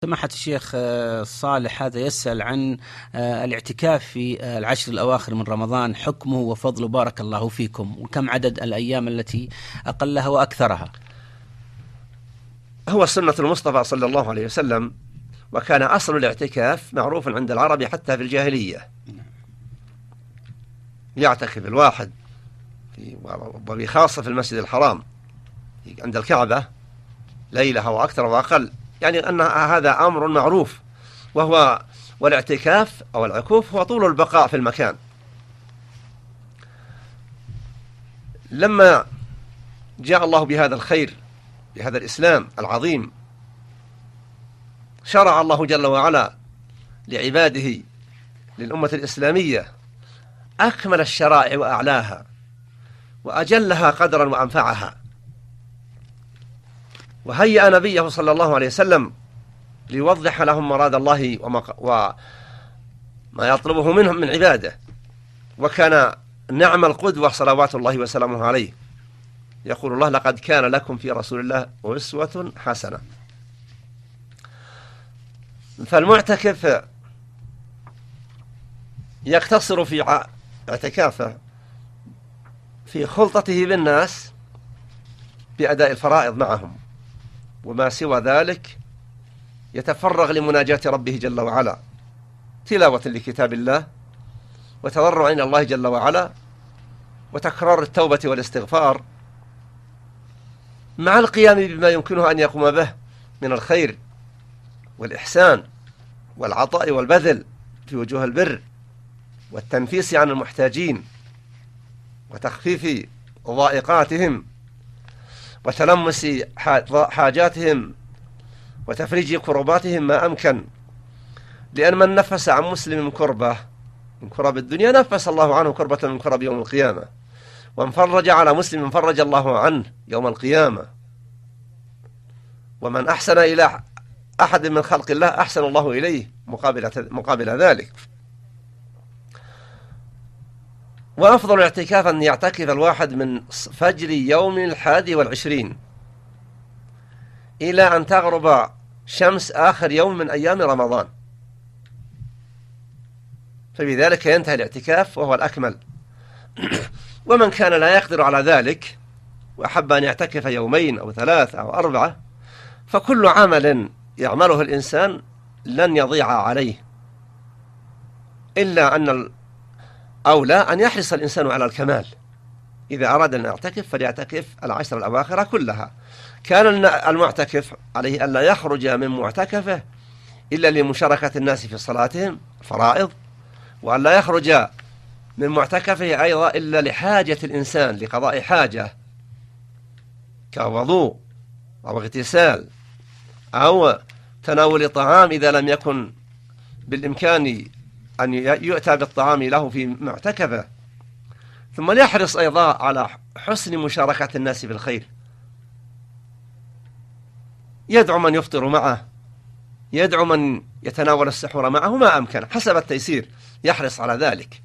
سماحة الشيخ صالح هذا يسأل عن الاعتكاف في العشر الأواخر من رمضان، حكمه وفضله بارك الله فيكم، وكم عدد الأيام التي أقلها وأكثرها؟ هو سنة المصطفى صلى الله عليه وسلم، وكان أصل الاعتكاف معروف عند العرب حتى في الجاهلية. يعتكف الواحد وبخاصة في المسجد الحرام عند الكعبة ليلة أو أكثر وأقل، يعني أن هذا أمر معروف، والاعتكاف أو العكوف هو طول البقاء في المكان. لما جاء الله بهذا الخير، بهذا الإسلام العظيم، شرع الله جل وعلا لعباده، للأمة الإسلامية، أكمل الشرائع وأعلاها وأجلها قدرا وأنفعها، وهيأ نبيه صلى الله عليه وسلم ليوضح لهم مراد الله وما يطلبه منهم من عباده، وكان نعم القدوة صلوات الله وسلامه عليه. يقول الله: لقد كان لكم في رسول الله أسوة حسنة. فالمعتكف يقتصر في اعتكافه في خلطته بالناس بأداء الفرائض معهم، وما سوى ذلك يتفرغ لمناجاة ربه جل وعلا، تلاوة لكتاب الله، وتضرع إلى الله جل وعلا، وتكرار التوبة والاستغفار، مع القيام بما يمكنه أن يقوم به من الخير والإحسان والعطاء والبذل في وجوه البر، والتنفيس عن المحتاجين، وتخفيف ضائقاتهم، وتلمس حاجاتهم، وتفريج كرباتهم ما أمكن. لأن من نفس عن مسلم كربة من كرب الدنيا نفس الله عنه كربة من كرب يوم القيامة، ومن فرج على مسلم فرج الله عنه يوم القيامة، ومن أحسن إلى أحد من خلق الله أحسن الله إليه مقابل ذلك. وأفضل الاعتكاف أن يعتكف الواحد من فجر يوم 21 إلى أن تغرب شمس آخر يوم من أيام رمضان، فبذلك ينتهي الاعتكاف وهو الأكمل. ومن كان لا يقدر على ذلك وأحب أن يعتكف يومين أو 3 أو 4، فكل عمل يعمله الإنسان لن يضيع عليه، إلا أن الأولى أن يحرص الإنسان على الكمال. إذا أراد أن يعتكف فليعتكف العشر الأواخر كلها. كان المعتكف عليه أن لا يخرج من معتكفه إلا لمشاركة الناس في صلاتهم فرائض، وأن لا يخرج من معتكفه أيضا إلا لحاجة الإنسان، لقضاء حاجة كوضوء أو اغتسال أو تناول طعام إذا لم يكن بالإمكان أن يؤتى بالطعام له في معتكفه. ثم ليحرص أيضا على حسن مشاركة الناس في الخير، يدعو من يفطر معه، يدعو من يتناول السحور معه ما أمكن حسب التيسير، يحرص على ذلك.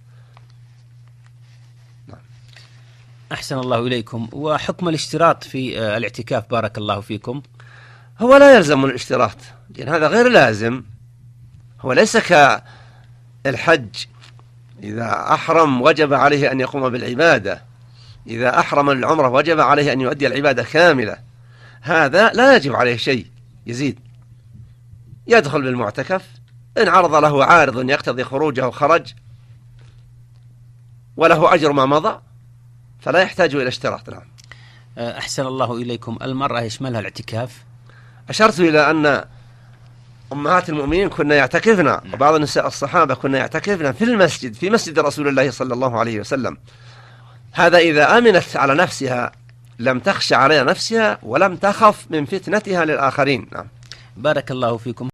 أحسن الله إليكم. وحكم الاشتراط في الاعتكاف بارك الله فيكم؟ هو لا يلزم الاشتراط، لأن هذا غير لازم. هو ليس كالحج، إذا أحرم وجب عليه أن يقوم بالعبادة، إذا أحرم العمرة وجب عليه أن يؤدي العبادة كاملة. هذا لا يجب عليه شيء يزيد، يدخل بالمعتكف، إن عرض له عارض يقتضي خروجه خرج، وله أجر ما مضى، فلا يحتاج إلى اشتراط. نعم. أحسن الله إليكم. المرأة يشملها الاعتكاف؟ أشرت إلى أن أمهات المؤمنين كنا يعتكفن، وبعض النساء الصحابة كنا يعتكفن في المسجد، في مسجد رسول الله صلى الله عليه وسلم. هذا إذا أمنت على نفسها، لم تخشى على نفسها ولم تخف من فتنتها للآخرين. نعم. بارك الله فيكم.